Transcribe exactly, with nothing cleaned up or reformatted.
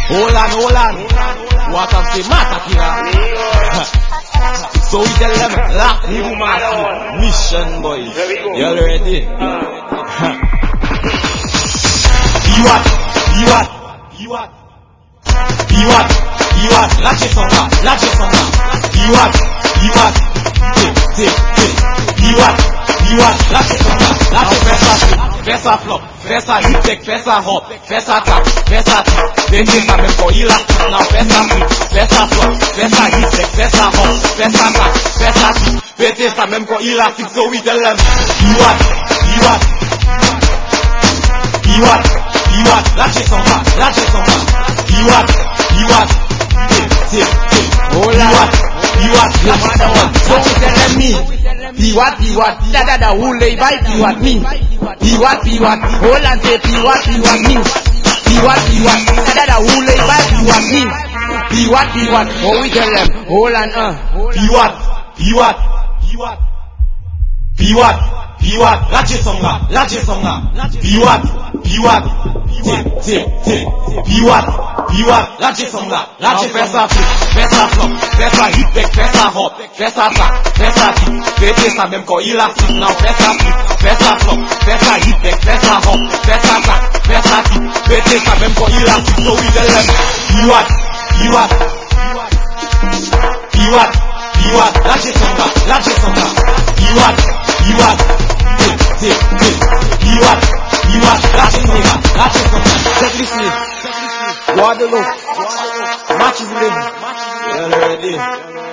Hold on, hold on. What of the matter here? So we tell them, lock the woman. Mission boys. You ready? Be what? Be what? Be what? Be what? Be what? Lâchez son gars, lâchez son gars. Be what? Be what? Tick, tick, tick. Be what? Be what? Lâchez son gars, lâchez fais ça flip, fais ça flop, fais ça hip tech, fais ça hop, fais ça tap, fais ça tip. Mettez ça même quand il a tout, non, fais ça flip, fais ça flop, fais ça hip tech, fais ça hop, fais ça tap, fais ça tip. Mettez ça même quand il a tout, so we tell them. Be what? Be what? Be what? Be what? Lâchez son gars, lâchez son gars. Be what? Be what? Tick, tick. Hold on. Be what? Lâchez son gars. So we tell me. Be what? Be what? Da da da. Who lay by? Be what me? Be what? Be what? Hold on. Say be what? Be what me? Be what? Be what? Da da da. Who lay by? Be what me? Be what? Be what? Oh, we tell them. Hold on. Uh. Be what? Be what? Be what? Be what? Be what? Lâchez son gars, lâchez son gars. Be what? Be what? Tick, tick, tick. Be what? Be what? Lâchez son gars, lâchez fais ça flip, fais ça flop, fais ça hip tech, fais ça hop, fais ça tap, fais ça tip. Faites ça même quand il a flip, non fais ça flip, fais ça flop, fais ça hip tech, fais ça hop, fais ça tap, fais ça tip. Faites ça même quand il a flip, so we tell them. Be what? Be what? Be what? Be what? Lâchez son gars, lâchez son gars. Be what? Be what? Tick, tick, tick. Be what? Be what? Lâchez son gars, lâchez son gars. Check this list. Guadeloupe. Match is living. You ready?